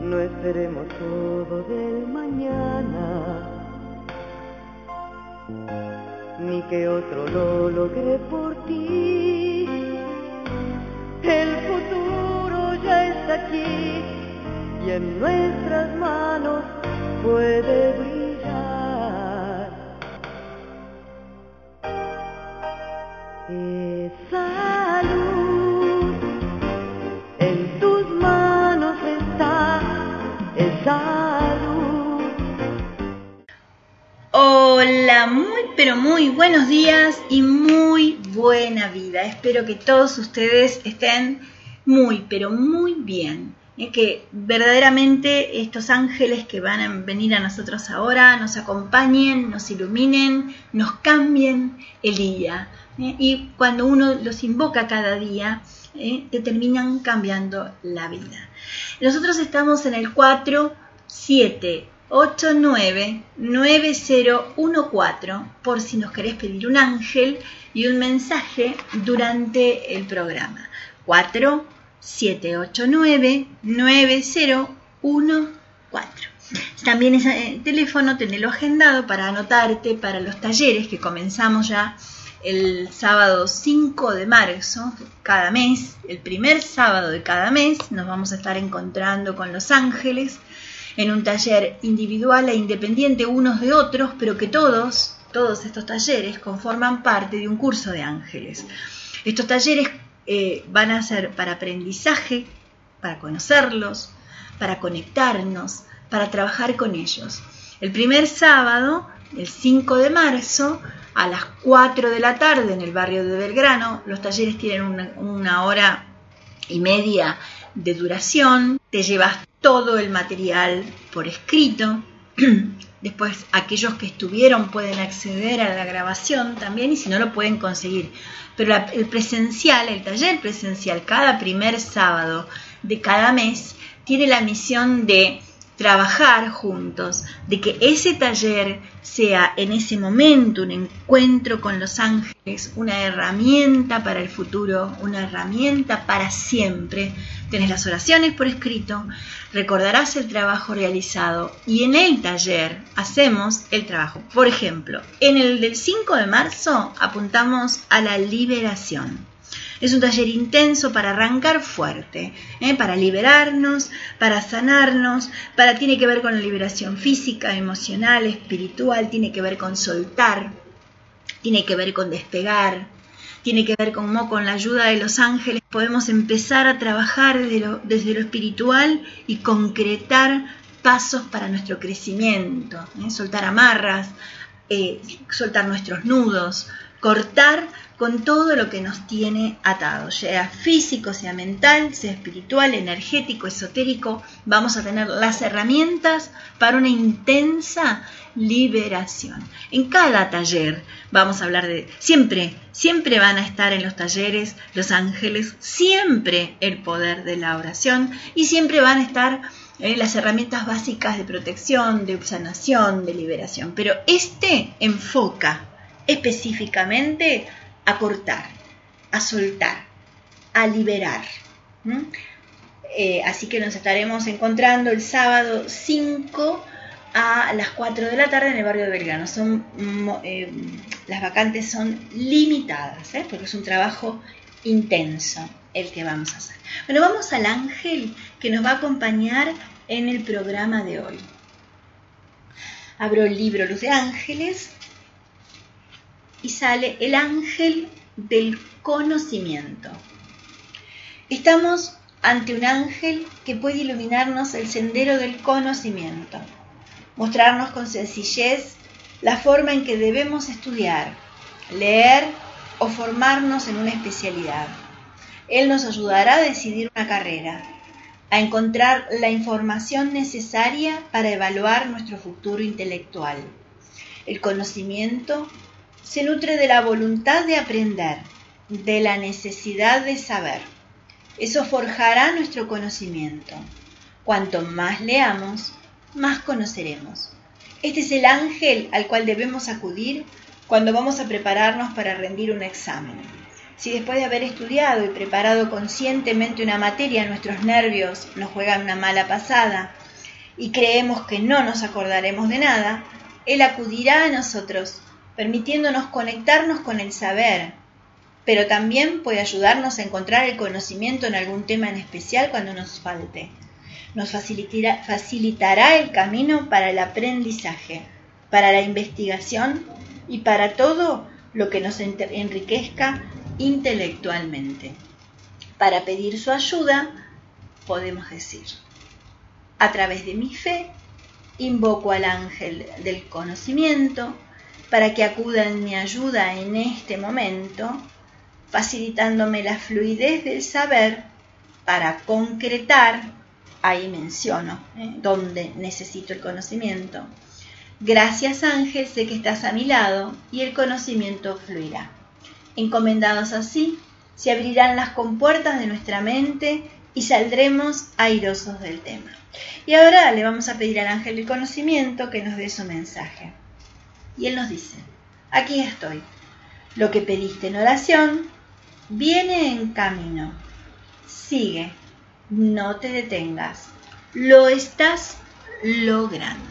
No esperemos todo del mañana, ni que otro lo logre por ti. El futuro ya está aquí y en nuestras manos puede brillar. Esa luz en tus manos está, esa luz. Hola, pero muy buenos días y muy buena vida. Espero que todos ustedes estén pero muy bien. Que verdaderamente estos ángeles que van a venir a nosotros ahora nos acompañen, nos iluminen, nos cambien el día. Y cuando uno los invoca cada día, te terminan cambiando la vida. Nosotros estamos en el 4789-9014 por si nos querés pedir un ángel y un mensaje durante el programa. 4789-9014. También ese teléfono tenelo agendado para anotarte para los talleres que comenzamos ya el sábado 5 de marzo, cada mes, el primer sábado de cada mes, nos vamos a estar encontrando con los ángeles en un taller individual e independiente unos de otros, pero que todos estos talleres conforman parte de un curso de ángeles. Estos talleres van a ser para aprendizaje, para conocerlos, para conectarnos, para trabajar con ellos. El primer sábado, el 5 de marzo, a las 4 de la tarde en el barrio de Belgrano, los talleres tienen una hora y media de duración, te llevas todo el material por escrito, después aquellos que estuvieron pueden acceder a la grabación también y si no lo pueden conseguir, pero el taller presencial cada primer sábado de cada mes tiene la misión de trabajar juntos, de que ese taller sea en ese momento un encuentro con los ángeles, una herramienta para el futuro, una herramienta para siempre. Tenés las oraciones por escrito, recordarás el trabajo realizado y en el taller hacemos el trabajo. Por ejemplo, en el del 5 de marzo apuntamos a la liberación. Es un taller intenso para arrancar fuerte, para liberarnos, para sanarnos, tiene que ver con la liberación física, emocional, espiritual, tiene que ver con soltar, tiene que ver con despegar, tiene que ver con cómo con la ayuda de los ángeles podemos empezar a trabajar desde lo espiritual y concretar pasos para nuestro crecimiento, soltar amarras, soltar nuestros nudos, cortar con todo lo que nos tiene atados, sea físico, sea mental, sea espiritual, energético, esotérico. Vamos a tener las herramientas para una intensa liberación. En cada taller vamos a hablar de, siempre van a estar en los talleres los ángeles, siempre el poder de la oración y siempre van a estar las herramientas básicas de protección, de sanación, de liberación. Pero enfoca específicamente a cortar, a soltar, a liberar. Así que nos estaremos encontrando el sábado 5 a las 4 de la tarde en el barrio de Belgrano. Las vacantes son limitadas, porque es un trabajo intenso el que vamos a hacer. Bueno, vamos al ángel que nos va a acompañar en el programa de hoy. Abro el libro Luz de Ángeles y sale el ángel del conocimiento. Estamos ante un ángel que puede iluminarnos el sendero del conocimiento, mostrarnos con sencillez la forma en que debemos estudiar, leer o formarnos en una especialidad. Él nos ayudará a decidir una carrera, a encontrar la información necesaria para evaluar nuestro futuro intelectual. El conocimiento se nutre de la voluntad de aprender, de la necesidad de saber. Eso forjará nuestro conocimiento. Cuanto más leamos, más conoceremos. Este es el ángel al cual debemos acudir cuando vamos a prepararnos para rendir un examen. Si después de haber estudiado y preparado conscientemente una materia, nuestros nervios nos juegan una mala pasada y creemos que no nos acordaremos de nada, Él acudirá a nosotros, permitiéndonos conectarnos con el saber, pero también puede ayudarnos a encontrar el conocimiento en algún tema en especial cuando nos falte. Nos facilitará el camino para el aprendizaje, para la investigación y para todo lo que nos enriquezca intelectualmente. Para pedir su ayuda, podemos decir: a través de mi fe, invoco al ángel del conocimiento para que acuda en mi ayuda en este momento, facilitándome la fluidez del saber para concretar, ahí menciono, dónde necesito el conocimiento. Gracias, ángel, sé que estás a mi lado y el conocimiento fluirá. Encomendados así, se abrirán las compuertas de nuestra mente y saldremos airosos del tema. Y ahora le vamos a pedir al ángel del conocimiento que nos dé su mensaje. Y él nos dice: aquí estoy. Lo que pediste en oración viene en camino. Sigue, no te detengas. Lo estás logrando.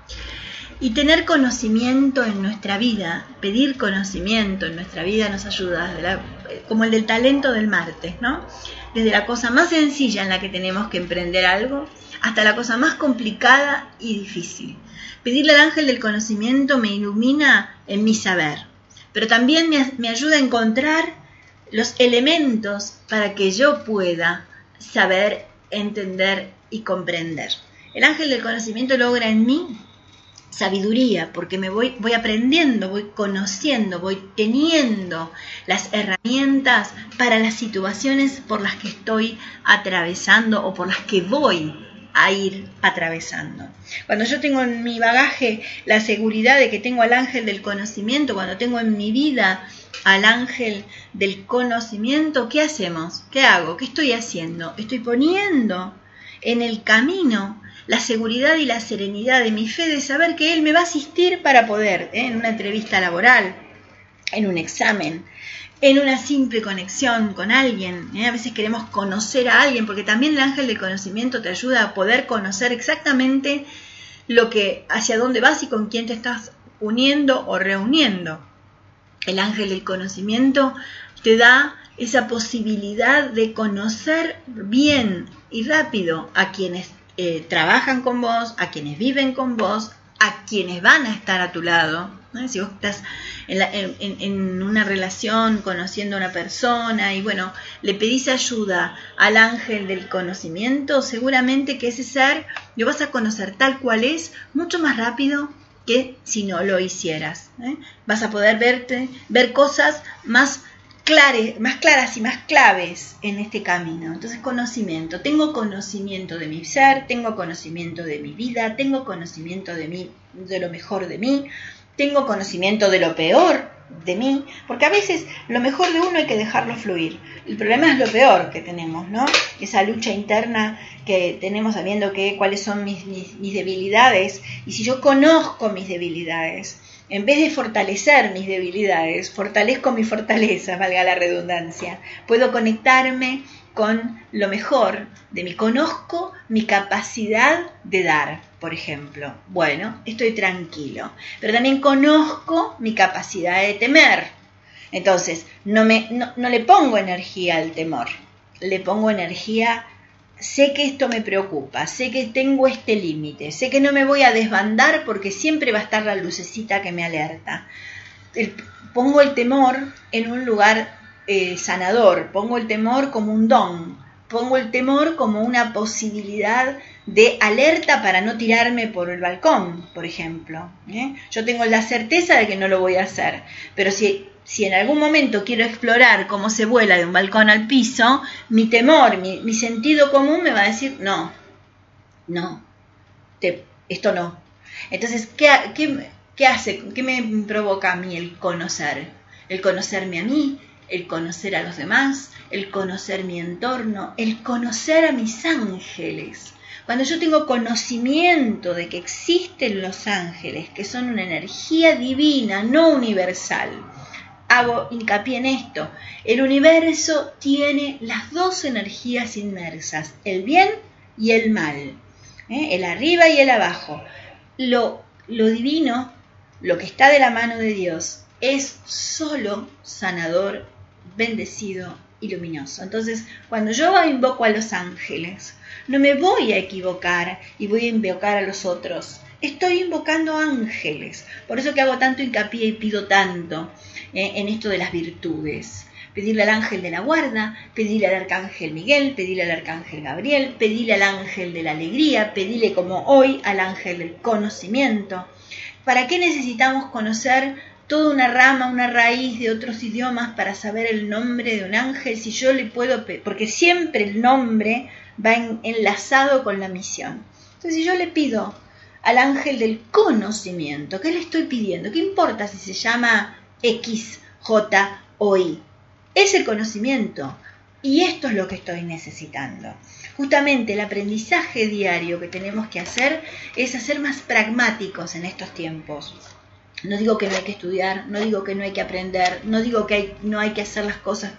Y tener conocimiento en nuestra vida, pedir conocimiento en nuestra vida nos ayuda, como el del talento del martes, ¿no? Desde la cosa más sencilla en la que tenemos que emprender algo, hasta la cosa más complicada y difícil. Pedirle al ángel del conocimiento me ilumina en mi saber, pero también me ayuda a encontrar los elementos para que yo pueda saber, entender y comprender. El ángel del conocimiento logra en mí sabiduría, porque me voy aprendiendo, voy conociendo, voy teniendo las herramientas para las situaciones por las que estoy atravesando o por las que voy a ir atravesando. Cuando yo tengo en mi bagaje la seguridad de que tengo al ángel del conocimiento, cuando tengo en mi vida al ángel del conocimiento, ¿qué hacemos? ¿Qué hago? ¿Qué estoy haciendo? Estoy poniendo en el camino la seguridad y la serenidad de mi fe de saber que Él me va a asistir para poder, en una entrevista laboral, en un examen, en una simple conexión con alguien. A veces queremos conocer a alguien, porque también el ángel del conocimiento te ayuda a poder conocer exactamente hacia dónde vas y con quién te estás uniendo o reuniendo. El ángel del conocimiento te da esa posibilidad de conocer bien y rápido a quienes trabajan con vos, a quienes viven con vos, a quienes van a estar a tu lado. Si vos estás en una relación conociendo a una persona y bueno, le pedís ayuda al ángel del conocimiento, seguramente que ese ser lo vas a conocer tal cual es mucho más rápido que si no lo hicieras. Vas a poder ver cosas más claras y más claves en este camino. Entonces, conocimiento. Tengo conocimiento de mi ser, tengo conocimiento de mi vida, tengo conocimiento de lo mejor de mí, tengo conocimiento de lo peor de mí, porque a veces lo mejor de uno hay que dejarlo fluir. El problema es lo peor que tenemos, ¿no? Esa lucha interna que tenemos sabiendo cuáles son mis debilidades, y si yo conozco mis debilidades, en vez de fortalecer mis debilidades, fortalezco mi fortaleza, valga la redundancia. Puedo conectarme con lo mejor de mí. Conozco mi capacidad de dar, por ejemplo. Bueno, estoy tranquilo. Pero también conozco mi capacidad de temer. Entonces, no le pongo energía al temor. Le pongo energía. Sé que esto me preocupa, sé que tengo este límite, sé que no me voy a desbandar porque siempre va a estar la lucecita que me alerta. Pongo el temor en un lugar sanador, pongo el temor como un don, pongo el temor como una posibilidad de alerta para no tirarme por el balcón, por ejemplo. Yo tengo la certeza de que no lo voy a hacer, pero si en algún momento quiero explorar cómo se vuela de un balcón al piso, mi temor, mi sentido común me va a decir, esto no. Entonces, ¿qué hace? ¿Qué me provoca a mí el conocer? El conocerme a mí, el conocer a los demás, el conocer mi entorno, el conocer a mis ángeles. Cuando yo tengo conocimiento de que existen los ángeles, que son una energía divina, no universal, hago hincapié en esto. El universo tiene las dos energías inmersas, el bien y el mal, el arriba y el abajo. Lo divino, lo que está de la mano de Dios, es solo sanador, bendecido y luminoso. Entonces, cuando yo invoco a los ángeles, no me voy a equivocar y voy a invocar a los otros. Estoy invocando ángeles. Por eso que hago tanto hincapié y pido tanto en esto de las virtudes. Pedirle al ángel de la guarda, pedirle al arcángel Miguel, pedirle al arcángel Gabriel, pedirle al ángel de la alegría, pedirle como hoy al ángel del conocimiento. ¿Para qué necesitamos conocer toda una rama, una raíz de otros idiomas para saber el nombre de un ángel? Si yo le puedo, porque siempre el nombre va enlazado con la misión. Entonces, si yo le pido al ángel del conocimiento, ¿qué le estoy pidiendo? ¿Qué importa si se llama X, J o Y? Es el conocimiento, y esto es lo que estoy necesitando. Justamente el aprendizaje diario que tenemos que hacer es ser más pragmáticos en estos tiempos. No digo que no hay que estudiar, no digo que no hay que aprender, no digo que no hay que hacer las cosas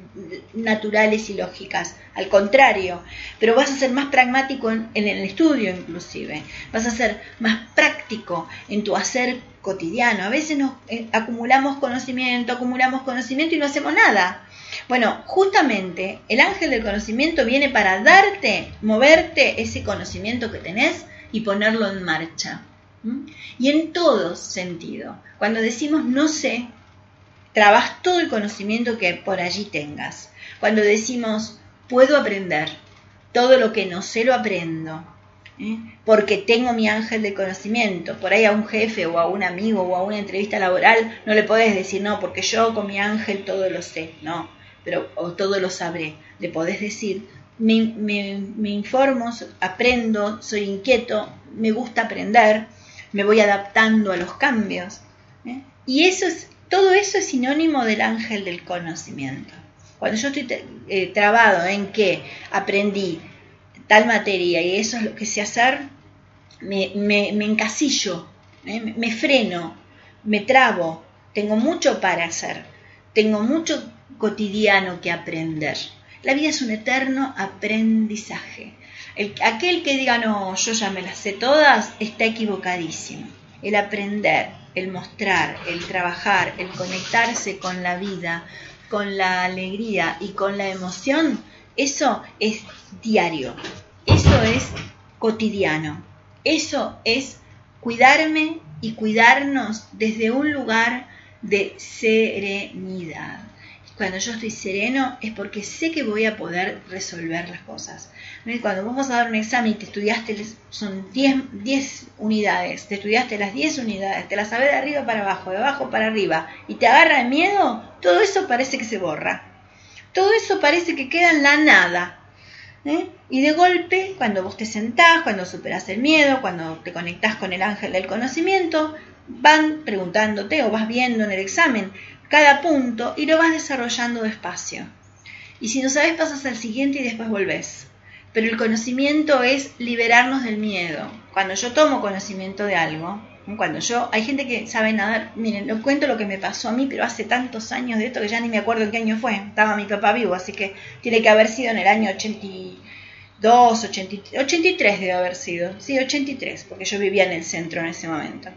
naturales y lógicas, al contrario, pero vas a ser más pragmático en el estudio inclusive, vas a ser más práctico en tu hacer cotidiano. A veces nos acumulamos conocimiento y no hacemos nada. Bueno, justamente el ángel del conocimiento viene para darte, moverte ese conocimiento que tenés y ponerlo en marcha. Y en todo sentido, cuando decimos no sé, trabas todo el conocimiento que por allí tengas. Cuando decimos puedo aprender, todo lo que no sé lo aprendo, porque tengo mi ángel de conocimiento. Por ahí a un jefe o a un amigo o a una entrevista laboral no le podés decir no, porque yo con mi ángel todo lo sé, no, pero o todo lo sabré. Le podés decir me informo, aprendo, soy inquieto, me gusta aprender, me voy adaptando a los cambios, y todo eso es sinónimo del ángel del conocimiento. Cuando yo estoy trabado en que aprendí tal materia y eso es lo que sé hacer, me encasillo, me freno, me trabo, tengo mucho para hacer, tengo mucho cotidiano que aprender. La vida es un eterno aprendizaje. Aquel que diga no, yo ya me las sé todas, está equivocadísimo. El aprender, el mostrar, el trabajar, el conectarse con la vida, con la alegría y con la emoción, eso es diario, eso es cotidiano, eso es cuidarme y cuidarnos desde un lugar de serenidad. Cuando yo estoy sereno es porque sé que voy a poder resolver las cosas. Cuando vos vas a dar un examen y te estudiaste, son 10 unidades, te estudiaste las 10 unidades, te las sabés de arriba para abajo, de abajo para arriba, y te agarra el miedo, todo eso parece que se borra. Todo eso parece que queda en la nada. Y de golpe, cuando vos te sentás, cuando superás el miedo, cuando te conectás con el ángel del conocimiento, van preguntándote o vas viendo en el examen cada punto y lo vas desarrollando despacio. Y si no sabes, pasas al siguiente y después volvés. Pero el conocimiento es liberarnos del miedo. Cuando yo tomo conocimiento de algo, hay gente que sabe nadar, miren, les cuento lo que me pasó a mí, pero hace tantos años de esto que ya ni me acuerdo en qué año fue. Estaba mi papá vivo, así que tiene que haber sido en el año 82, 83 debe haber sido. Sí, 83, porque yo vivía en el centro en ese momento.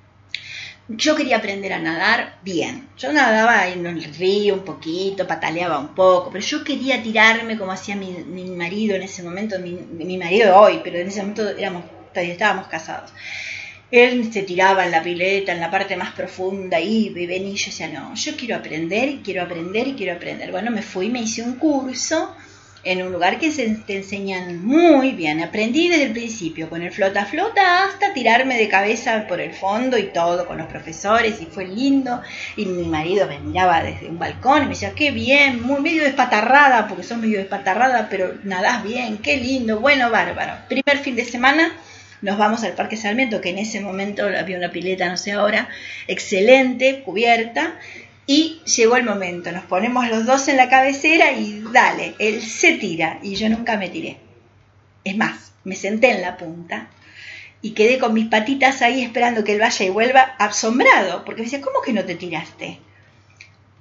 Yo quería aprender a nadar bien. Yo nadaba en el río un poquito, pataleaba un poco, pero yo quería tirarme como hacía mi marido en ese momento, mi marido de hoy, pero en ese momento todavía estábamos casados. Él se tiraba en la pileta, en la parte más profunda, y venía y yo decía, no, yo quiero aprender y quiero aprender y quiero aprender. Bueno, me fui, me hice un curso en un lugar que te enseñan muy bien. Aprendí desde el principio, con el flota-flota hasta tirarme de cabeza por el fondo y todo, con los profesores, y fue lindo. Y mi marido me miraba desde un balcón y me decía, qué bien, muy medio despatarrada, porque sos medio despatarrada, pero nadás bien, qué lindo, bueno, bárbaro. Primer fin de semana nos vamos al Parque Sarmiento, que en ese momento había una pileta, no sé ahora, excelente, cubierta. Y llegó el momento, nos ponemos los dos en la cabecera y dale, él se tira y yo nunca me tiré. Es más, me senté en la punta y quedé con mis patitas ahí esperando que él vaya y vuelva, asombrado, porque me decía, ¿cómo que no te tiraste?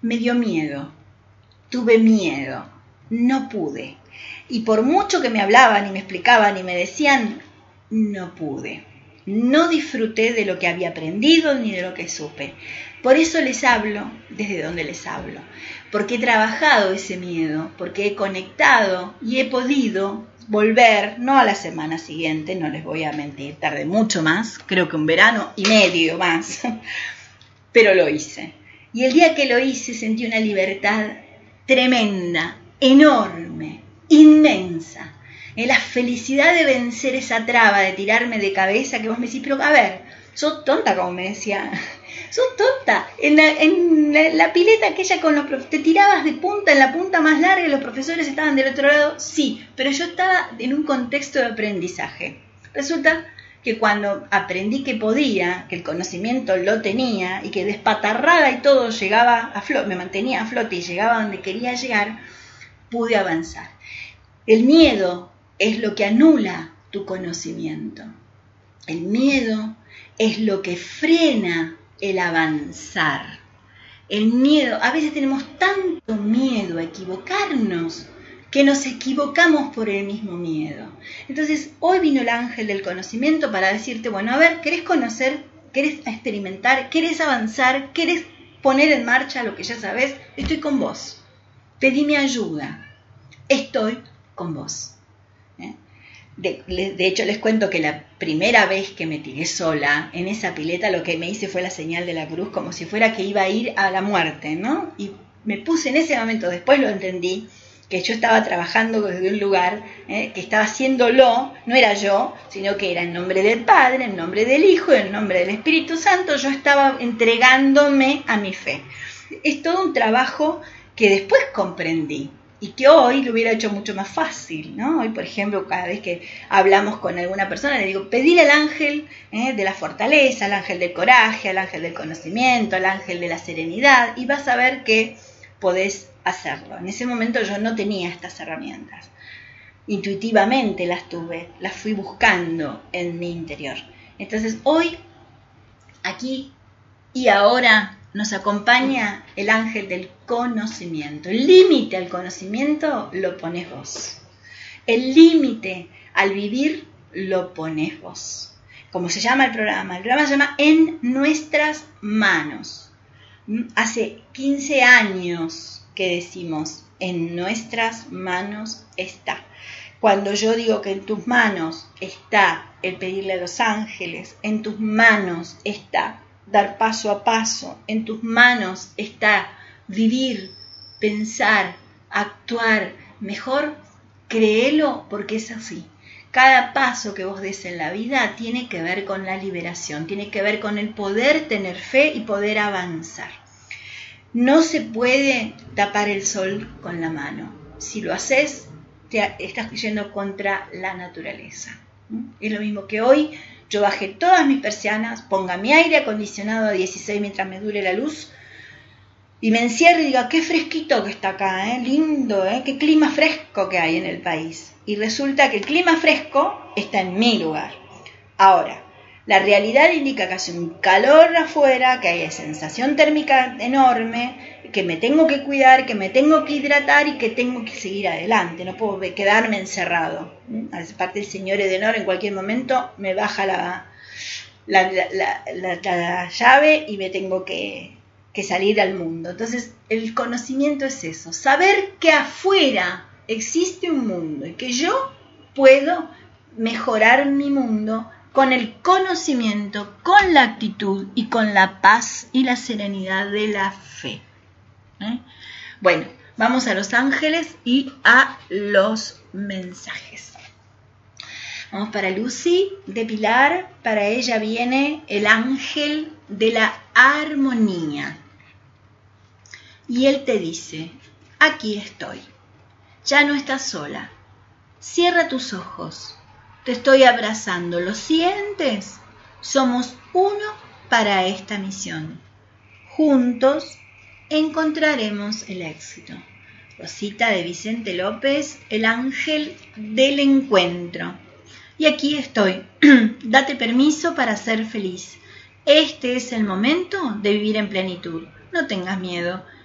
me dio miedo, tuve miedo, no pude. Y por mucho que me hablaban y me explicaban y me decían, no pude. No disfruté de lo que había aprendido ni de lo que supe. Por eso les hablo desde donde les hablo. Porque he trabajado ese miedo, porque he conectado y he podido volver, no a la semana siguiente, no les voy a mentir, tardé mucho más, creo que un verano y medio más, pero lo hice. Y el día que lo hice sentí una libertad tremenda, enorme, inmensa. La felicidad de vencer esa traba, de tirarme de cabeza, que vos me decís, pero a ver, sos tonta, como me decía, sos tonta. En la pileta aquella con los te tirabas de punta, en la punta más larga, y los profesores estaban del otro lado, sí, pero yo estaba en un contexto de aprendizaje. Resulta que cuando aprendí que podía, que el conocimiento lo tenía, y que despatarrada y todo llegaba a flote, me mantenía a flote y llegaba donde quería llegar, pude avanzar. El miedo es lo que anula tu conocimiento. El miedo es lo que frena el avanzar. El miedo, a veces tenemos tanto miedo a equivocarnos que nos equivocamos por el mismo miedo. Entonces, hoy vino el ángel del conocimiento para decirte, bueno, a ver, ¿querés conocer? ¿Querés experimentar? ¿Querés avanzar? ¿Querés poner en marcha lo que ya sabés? Estoy con vos. Pedime ayuda. Estoy con vos. De hecho, les cuento que la primera vez que me tiré sola en esa pileta, lo que me hice fue la señal de la cruz, como si fuera que iba a ir a la muerte, ¿no? Y me puse en ese momento, después lo entendí, que yo estaba trabajando desde un lugar, que estaba haciéndolo, no era yo, sino que era en nombre del Padre, en nombre del Hijo, en nombre del Espíritu Santo, yo estaba entregándome a mi fe. Es todo un trabajo que después comprendí. Y que hoy lo hubiera hecho mucho más fácil, ¿no? Hoy, por ejemplo, cada vez que hablamos con alguna persona, le digo, pedile al ángel de la fortaleza, al ángel del coraje, al ángel del conocimiento, al ángel de la serenidad, y vas a ver que podés hacerlo. En ese momento yo no tenía estas herramientas. Intuitivamente las tuve, las fui buscando en mi interior. Entonces, hoy, aquí y ahora, nos acompaña el ángel del conocimiento. El límite al conocimiento lo pones vos. El límite al vivir lo pones vos. ¿Cómo se llama el programa? El programa se llama En Nuestras Manos. Hace 15 años que decimos, en nuestras manos está. Cuando yo digo que en tus manos está el pedirle a los ángeles, en tus manos está dar paso a paso, en tus manos está vivir, pensar, actuar mejor, créelo porque es así. Cada paso que vos des en la vida tiene que ver con la liberación, tiene que ver con el poder tener fe y poder avanzar. No se puede tapar el sol con la mano. Si lo haces, te estás yendo contra la naturaleza. Es lo mismo que hoy. Yo bajé todas mis persianas, ponga mi aire acondicionado a 16 mientras me dure la luz y me encierro y diga, qué fresquito que está acá, lindo, qué clima fresco que hay en el país. Y resulta que el clima fresco está en mi lugar. Ahora, la realidad indica que hace un calor afuera, que hay sensación térmica enorme, que me tengo que cuidar, que me tengo que hidratar y que tengo que seguir adelante. No puedo quedarme encerrado. Aparte el señor Edenor en cualquier momento me baja la llave y me tengo que salir al mundo. Entonces el conocimiento es eso, saber que afuera existe un mundo y que yo puedo mejorar mi mundo con el conocimiento, con la actitud y con la paz y la serenidad de la fe. Bueno, vamos a los ángeles y a los mensajes. Vamos para Lucy de Pilar. Para ella viene el ángel de la armonía. Y él te dice, aquí estoy. Ya no estás sola. Cierra tus ojos. Te estoy abrazando. ¿Lo sientes? Somos uno para esta misión. Juntos encontraremos el éxito. Rosita de Vicente López, el ángel del encuentro. Y aquí estoy. Date permiso para ser feliz. Este es el momento de vivir en plenitud. No tengas miedo.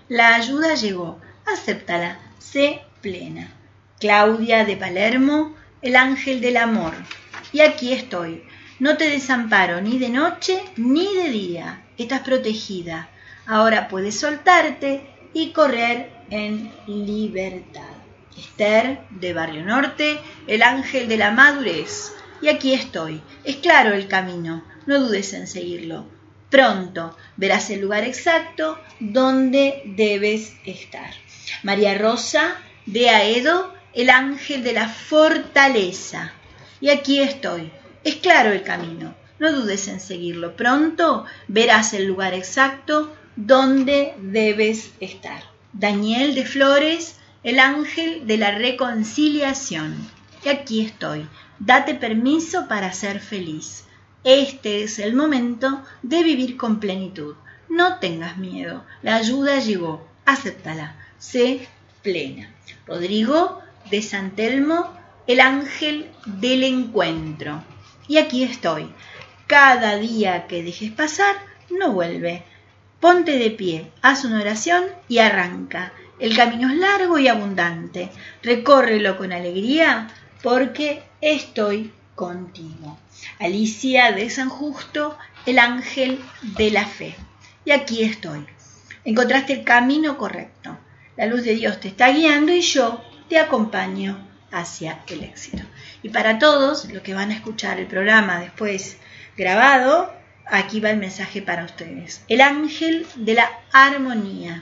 La ayuda llegó, acéptala, sé plena. Claudia de Palermo, el ángel del amor. Y aquí estoy, no te desamparo ni de noche ni de día, estás protegida. Ahora puedes soltarte y correr en libertad. Esther de Barrio Norte, el ángel de la madurez. Y aquí estoy, es claro el camino, no dudes en seguirlo. Pronto verás el lugar exacto donde debes estar. María Rosa de Aedo, el ángel de la fortaleza. Y aquí estoy, es claro el camino, no dudes en seguirlo. Pronto verás el lugar exacto donde debes estar. Daniel de Flores, el ángel de la reconciliación. Y aquí estoy, date permiso para ser feliz. Este es el momento de vivir con plenitud. No tengas miedo, la ayuda llegó, acéptala, sé plena. Rodrigo de San Telmo, el ángel del encuentro. Y aquí estoy, cada día que dejes pasar, no vuelve. Ponte de pie, haz una oración y arranca. El camino es largo y abundante. Recórrelo con alegría porque estoy contigo. Alicia de San Justo, el ángel de la fe. Y aquí estoy. Encontraste el camino correcto. La luz de Dios te está guiando y yo te acompaño hacia el éxito. Y para todos los que van a escuchar el programa después grabado, aquí va el mensaje para ustedes. El ángel de la armonía.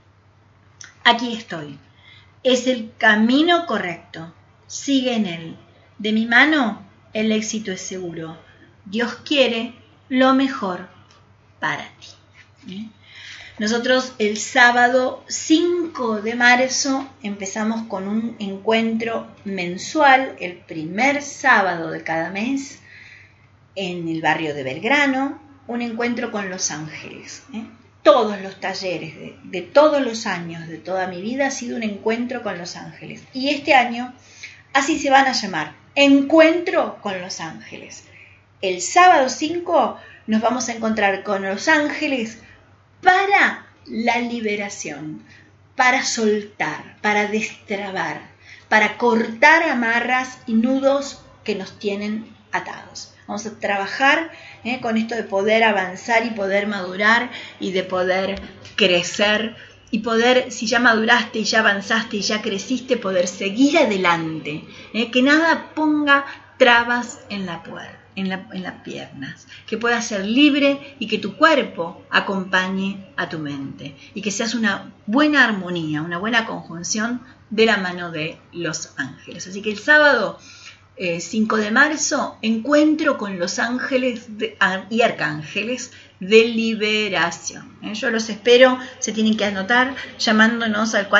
Aquí estoy. Es el camino correcto. Sigue en él. De mi mano, el éxito es seguro. Dios quiere lo mejor para ti. Nosotros el sábado 5 de marzo empezamos con un encuentro mensual, el primer sábado de cada mes, en el barrio de Belgrano, un encuentro con los ángeles. Todos los talleres de todos los años, de toda mi vida, ha sido un encuentro con los ángeles. Y este año así se van a llamar, Encuentro con los Ángeles. El sábado 5 nos vamos a encontrar con los ángeles para la liberación, para soltar, para destrabar, para cortar amarras y nudos que nos tienen atados. Vamos a trabajar con esto de poder avanzar y poder madurar y de poder crecer y poder, si ya maduraste y ya avanzaste y ya creciste, poder seguir adelante. Que nada ponga trabas en la puerta, en las piernas. Que puedas ser libre y que tu cuerpo acompañe a tu mente. Y que seas una buena armonía, una buena conjunción de la mano de los ángeles. Así que el sábado 5 de marzo, encuentro con los ángeles y arcángeles de liberación. Yo los espero, se tienen que anotar llamándonos al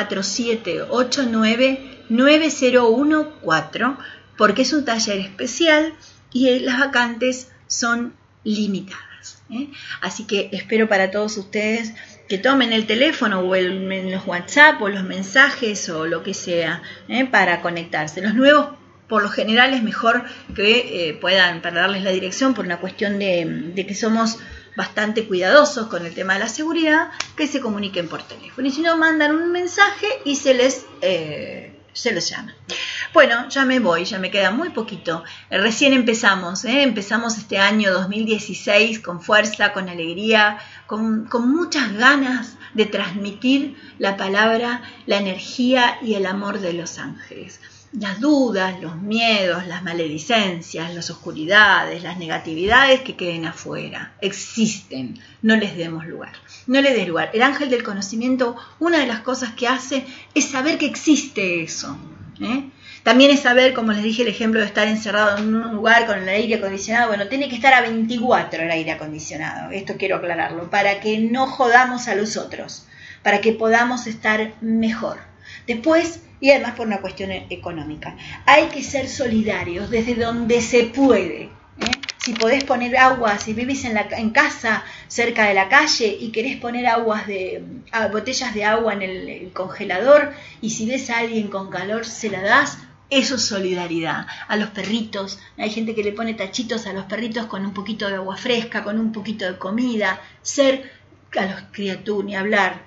4789-9014 porque es un taller especial y las vacantes son limitadas. Así que espero para todos ustedes que tomen el teléfono o en los WhatsApp o los mensajes o lo que sea para conectarse. Los nuevos por lo general es mejor que puedan, para darles la dirección, por una cuestión de que somos bastante cuidadosos con el tema de la seguridad, que se comuniquen por teléfono. Y si no, mandan un mensaje y se los llama. Bueno, ya me voy, ya me queda muy poquito. Recién empezamos este año 2016 con fuerza, con alegría, con muchas ganas de transmitir la palabra, la energía y el amor de los ángeles. Las dudas, los miedos, las maledicencias, las oscuridades, las negatividades que queden afuera. Existen, no les demos lugar. No les des lugar. El ángel del conocimiento, una de las cosas que hace es saber que existe eso. También es saber, como les dije, el ejemplo de estar encerrado en un lugar con el aire acondicionado. Bueno, tiene que estar a 24 el aire acondicionado. Esto quiero aclararlo, para que no jodamos a los otros, para que podamos estar mejor. Después, y además por una cuestión económica, hay que ser solidarios desde donde se puede. Si podés poner agua, si vivís en casa cerca de la calle y querés poner botellas de agua en el congelador, y si ves a alguien con calor se la das, eso es solidaridad. A los perritos, hay gente que le pone tachitos a los perritos con un poquito de agua fresca, con un poquito de comida. Ser a los criaturas, ni hablar,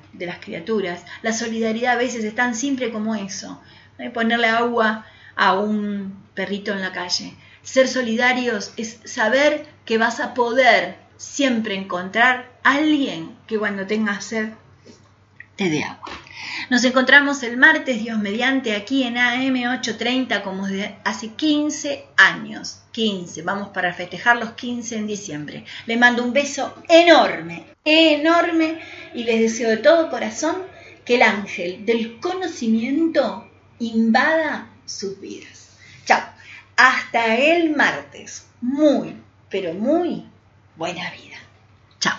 de las criaturas. La solidaridad a veces es tan simple como eso, ¿no? Ponerle agua a un perrito en la calle. Ser solidarios es saber que vas a poder siempre encontrar a alguien que cuando tengas sed te dé agua. Nos encontramos el martes, Dios mediante, aquí en AM 830 como desde hace 15 años. 15, vamos para festejar los 15 en diciembre. Les mando un beso enorme, enorme, y les deseo de todo corazón que el ángel del conocimiento invada sus vidas. Chao, hasta el martes. Muy, pero muy buena vida. Chao.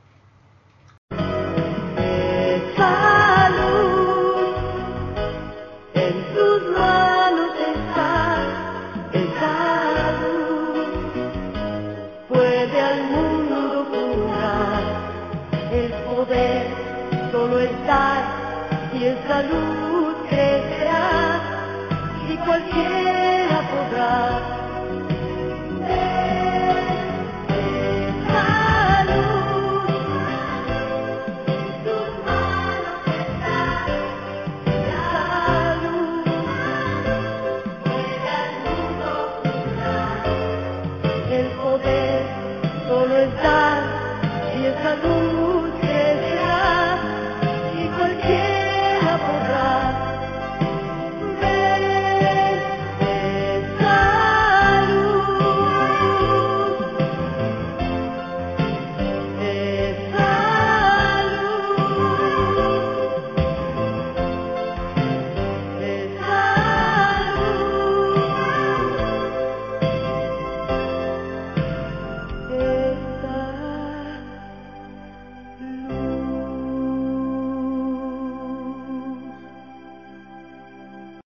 Salud, en tus manos está el salud. Puede al mundo curar, el poder solo está y en salud crecerá. Y cualquier